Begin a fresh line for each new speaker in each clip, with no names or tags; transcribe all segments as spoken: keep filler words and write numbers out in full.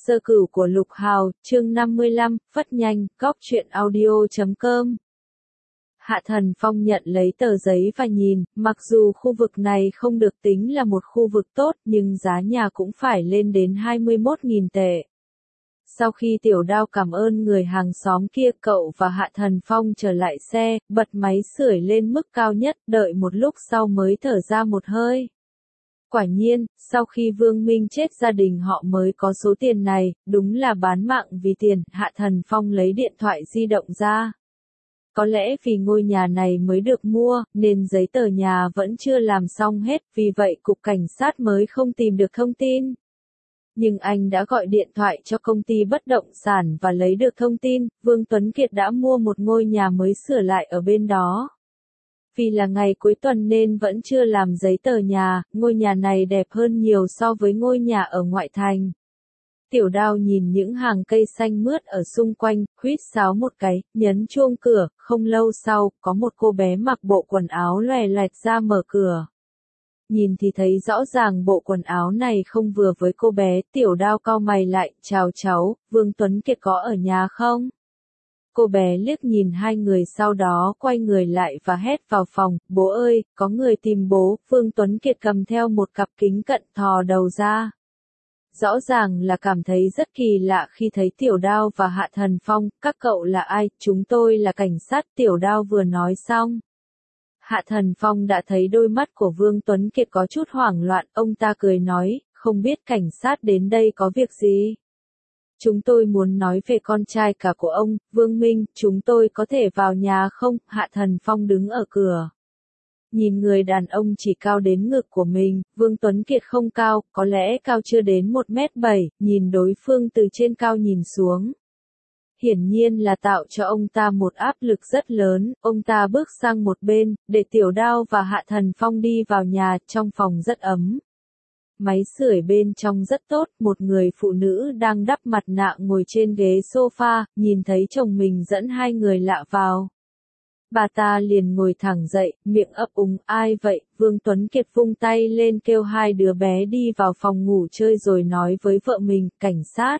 Sơ cửu của Lục Hào, chương năm mươi lăm, phất nhanh, góc truyện audio chấm com. Hạ Thần Phong nhận lấy tờ giấy và nhìn, mặc dù khu vực này không được tính là một khu vực tốt nhưng giá nhà cũng phải lên đến hai mươi mốt nghìn tệ. Sau khi Tiểu Đao cảm ơn người hàng xóm kia, cậu và Hạ Thần Phong trở lại xe, bật máy sưởi lên mức cao nhất, đợi một lúc sau mới thở ra một hơi. Quả nhiên, sau khi Vương Minh chết gia đình họ mới có số tiền này, đúng là bán mạng vì tiền. Hạ Thần Phong lấy điện thoại di động ra. Có lẽ vì ngôi nhà này mới được mua, nên giấy tờ nhà vẫn chưa làm xong hết, vì vậy cục cảnh sát mới không tìm được thông tin. Nhưng anh đã gọi điện thoại cho công ty bất động sản và lấy được thông tin, Vương Tuấn Kiệt đã mua một ngôi nhà mới sửa lại ở bên đó. Vì là ngày cuối tuần nên vẫn chưa làm giấy tờ nhà, ngôi nhà này đẹp hơn nhiều so với ngôi nhà ở ngoại thành. Tiểu Đao nhìn những hàng cây xanh mướt ở xung quanh, huýt sáo một cái, nhấn chuông cửa, không lâu sau, có một cô bé mặc bộ quần áo loè loẹt ra mở cửa. Nhìn thì thấy rõ ràng bộ quần áo này không vừa với cô bé, Tiểu Đao cau mày lại, chào cháu, Vương Tuấn Kiệt có ở nhà không? Cô bé liếc nhìn hai người sau đó quay người lại và hét vào phòng, bố ơi, có người tìm bố. Vương Tuấn Kiệt cầm theo một cặp kính cận thò đầu ra. Rõ ràng là cảm thấy rất kỳ lạ khi thấy Tiểu Đao và Hạ Thần Phong. Các cậu là ai? Chúng tôi là cảnh sát. Tiểu Đao vừa nói xong. Hạ Thần Phong đã thấy đôi mắt của Vương Tuấn Kiệt có chút hoảng loạn, ông ta cười nói, không biết cảnh sát đến đây có việc gì? Chúng tôi muốn nói về con trai cả của ông, Vương Minh, chúng tôi có thể vào nhà không? Hạ Thần Phong đứng ở cửa. Nhìn người đàn ông chỉ cao đến ngực của mình, Vương Tuấn Kiệt không cao, có lẽ cao chưa đến một mét bảy, nhìn đối phương từ trên cao nhìn xuống. Hiển nhiên là tạo cho ông ta một áp lực rất lớn, ông ta bước sang một bên, để Tiểu Đao và Hạ Thần Phong đi vào nhà, trong phòng rất ấm. Máy sưởi bên trong rất tốt, một người phụ nữ đang đắp mặt nạ ngồi trên ghế sofa, nhìn thấy chồng mình dẫn hai người lạ vào. Bà ta liền ngồi thẳng dậy, miệng ấp úng, ai vậy? Vương Tuấn Kiệt vung tay lên kêu hai đứa bé đi vào phòng ngủ chơi rồi nói với vợ mình, cảnh sát.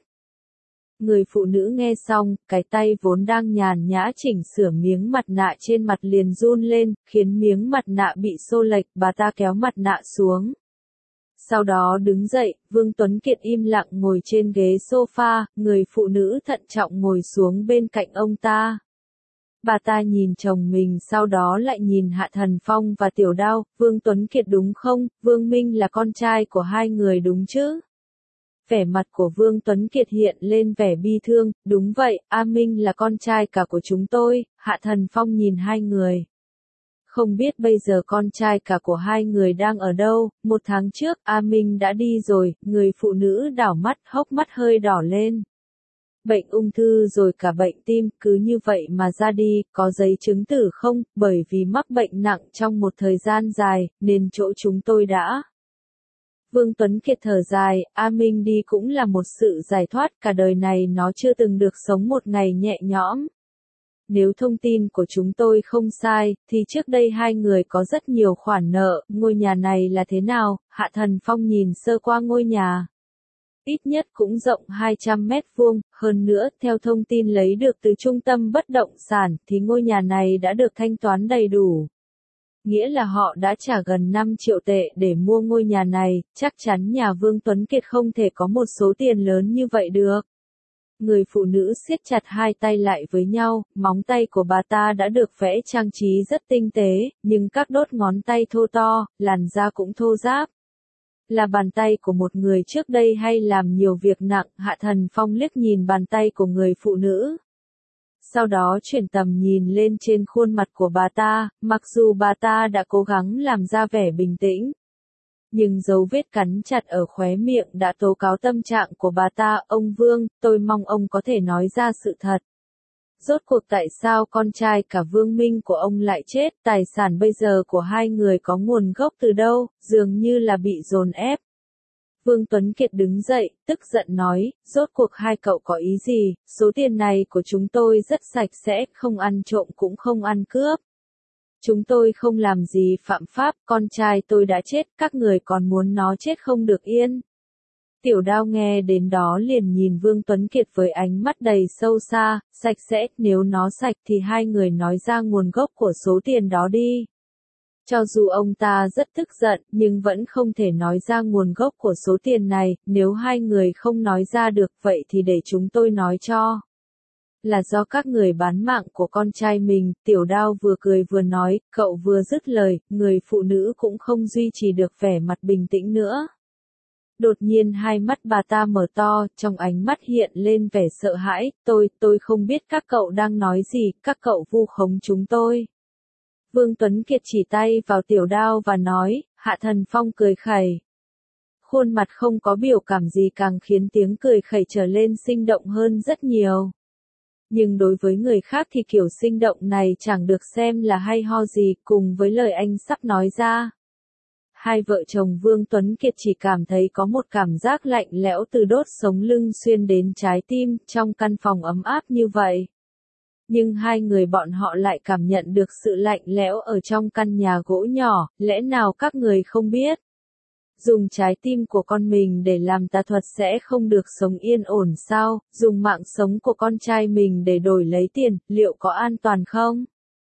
Người phụ nữ nghe xong, cái tay vốn đang nhàn nhã chỉnh sửa miếng mặt nạ trên mặt liền run lên, khiến miếng mặt nạ bị xô lệch, bà ta kéo mặt nạ xuống. Sau đó đứng dậy, Vương Tuấn Kiệt im lặng ngồi trên ghế sofa, người phụ nữ thận trọng ngồi xuống bên cạnh ông ta. Bà ta nhìn chồng mình sau đó lại nhìn Hạ Thần Phong và Tiểu Đao, Vương Tuấn Kiệt đúng không? Vương Minh là con trai của hai người đúng chứ? Vẻ mặt của Vương Tuấn Kiệt hiện lên vẻ bi thương, đúng vậy, A Minh là con trai cả của chúng tôi. Hạ Thần Phong nhìn hai người. Không biết bây giờ con trai cả của hai người đang ở đâu? Một tháng trước, A Minh đã đi rồi, người phụ nữ đảo mắt, hốc mắt hơi đỏ lên. Bệnh ung thư rồi cả bệnh tim, cứ như vậy mà ra đi, có giấy chứng tử không? Bởi vì mắc bệnh nặng trong một thời gian dài, nên chỗ chúng tôi đã. Vương Tuấn Kiệt thở dài, A Minh đi cũng là một sự giải thoát, cả đời này nó chưa từng được sống một ngày nhẹ nhõm. Nếu thông tin của chúng tôi không sai, thì trước đây hai người có rất nhiều khoản nợ, ngôi nhà này là thế nào? Hạ Thần Phong nhìn sơ qua ngôi nhà. Ít nhất cũng rộng hai trăm mét vuông, hơn nữa, theo thông tin lấy được từ trung tâm bất động sản, thì ngôi nhà này đã được thanh toán đầy đủ. Nghĩa là họ đã trả gần năm triệu tệ để mua ngôi nhà này, chắc chắn nhà Vương Tuấn Kiệt không thể có một số tiền lớn như vậy được. Người phụ nữ siết chặt hai tay lại với nhau, móng tay của bà ta đã được vẽ trang trí rất tinh tế, nhưng các đốt ngón tay thô to, làn da cũng thô ráp. Là bàn tay của một người trước đây hay làm nhiều việc nặng? Hạ Thần Phong liếc nhìn bàn tay của người phụ nữ. Sau đó chuyển tầm nhìn lên trên khuôn mặt của bà ta, mặc dù bà ta đã cố gắng làm ra vẻ bình tĩnh. Nhưng dấu vết cắn chặt ở khóe miệng đã tố cáo tâm trạng của bà ta. Ông Vương, tôi mong ông có thể nói ra sự thật. Rốt cuộc tại sao con trai cả Vương Minh của ông lại chết? Tài sản bây giờ của hai người có nguồn gốc từ đâu? Dường như là bị dồn ép. Vương Tuấn Kiệt đứng dậy, tức giận nói, rốt cuộc hai cậu có ý gì? Số tiền này của chúng tôi rất sạch sẽ, không ăn trộm cũng không ăn cướp. Chúng tôi không làm gì phạm pháp, con trai tôi đã chết, các người còn muốn nó chết không được yên. Tiểu Đao nghe đến đó liền nhìn Vương Tuấn Kiệt với ánh mắt đầy sâu xa, sạch sẽ, nếu nó sạch thì hai người nói ra nguồn gốc của số tiền đó đi. Cho dù ông ta rất tức giận, nhưng vẫn không thể nói ra nguồn gốc của số tiền này, nếu hai người không nói ra được vậy thì để chúng tôi nói cho. Là do các người bán mạng của con trai mình, Tiểu Đao vừa cười vừa nói, cậu vừa dứt lời, người phụ nữ cũng không duy trì được vẻ mặt bình tĩnh nữa. Đột nhiên hai mắt bà ta mở to, trong ánh mắt hiện lên vẻ sợ hãi, tôi, tôi không biết các cậu đang nói gì, các cậu vu khống chúng tôi. Vương Tuấn Kiệt chỉ tay vào Tiểu Đao và nói, Hạ Thần Phong cười khẩy. Khuôn mặt không có biểu cảm gì càng khiến tiếng cười khẩy trở lên sinh động hơn rất nhiều. Nhưng đối với người khác thì kiểu sinh động này chẳng được xem là hay ho gì, cùng với lời anh sắp nói ra. Hai vợ chồng Vương Tuấn Kiệt chỉ cảm thấy có một cảm giác lạnh lẽo từ đốt sống lưng xuyên đến trái tim, trong căn phòng ấm áp như vậy. Nhưng hai người bọn họ lại cảm nhận được sự lạnh lẽo ở trong căn nhà gỗ nhỏ, lẽ nào các người không biết? Dùng trái tim của con mình để làm tà thuật sẽ không được sống yên ổn sao? Dùng mạng sống của con trai mình để đổi lấy tiền, liệu có an toàn không?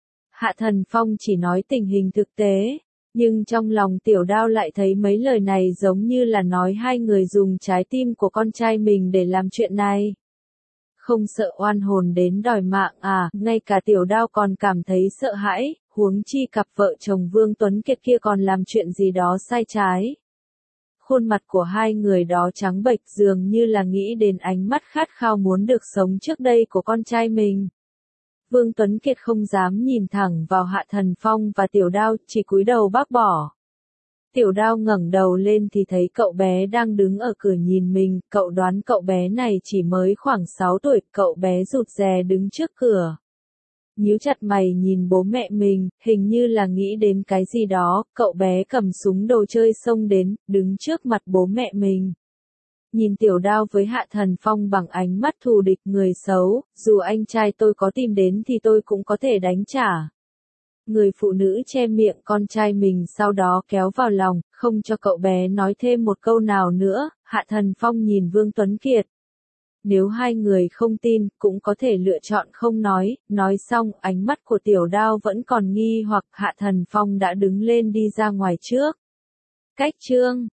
Hạ Thần Phong chỉ nói tình hình thực tế. Nhưng trong lòng Tiểu Đao lại thấy mấy lời này giống như là nói hai người dùng trái tim của con trai mình để làm chuyện này. Không sợ oan hồn đến đòi mạng à, ngay cả Tiểu Đao còn cảm thấy sợ hãi, huống chi cặp vợ chồng Vương Tuấn Kiệt kia còn làm chuyện gì đó sai trái. Khuôn mặt của hai người đó trắng bệch dường như là nghĩ đến ánh mắt khát khao muốn được sống trước đây của con trai mình. Vương Tuấn Kiệt không dám nhìn thẳng vào Hạ Thần Phong và Tiểu Đao, chỉ cúi đầu bác bỏ. Tiểu Đao ngẩng đầu lên thì thấy cậu bé đang đứng ở cửa nhìn mình, cậu đoán cậu bé này chỉ mới khoảng sáu tuổi, cậu bé rụt rè đứng trước cửa. Nhíu chặt mày nhìn bố mẹ mình, hình như là nghĩ đến cái gì đó, cậu bé cầm súng đồ chơi xông đến, đứng trước mặt bố mẹ mình. Nhìn Tiểu Đao với Hạ Thần Phong bằng ánh mắt thù địch, người xấu, dù anh trai tôi có tìm đến thì tôi cũng có thể đánh trả. Người phụ nữ che miệng con trai mình sau đó kéo vào lòng, không cho cậu bé nói thêm một câu nào nữa. Hạ Thần Phong nhìn Vương Tuấn Kiệt. Nếu hai người không tin, cũng có thể lựa chọn không nói. Nói xong, ánh mắt của Tiểu Đao vẫn còn nghi hoặc Hạ Thần Phong đã đứng lên đi ra ngoài trước. Cách chương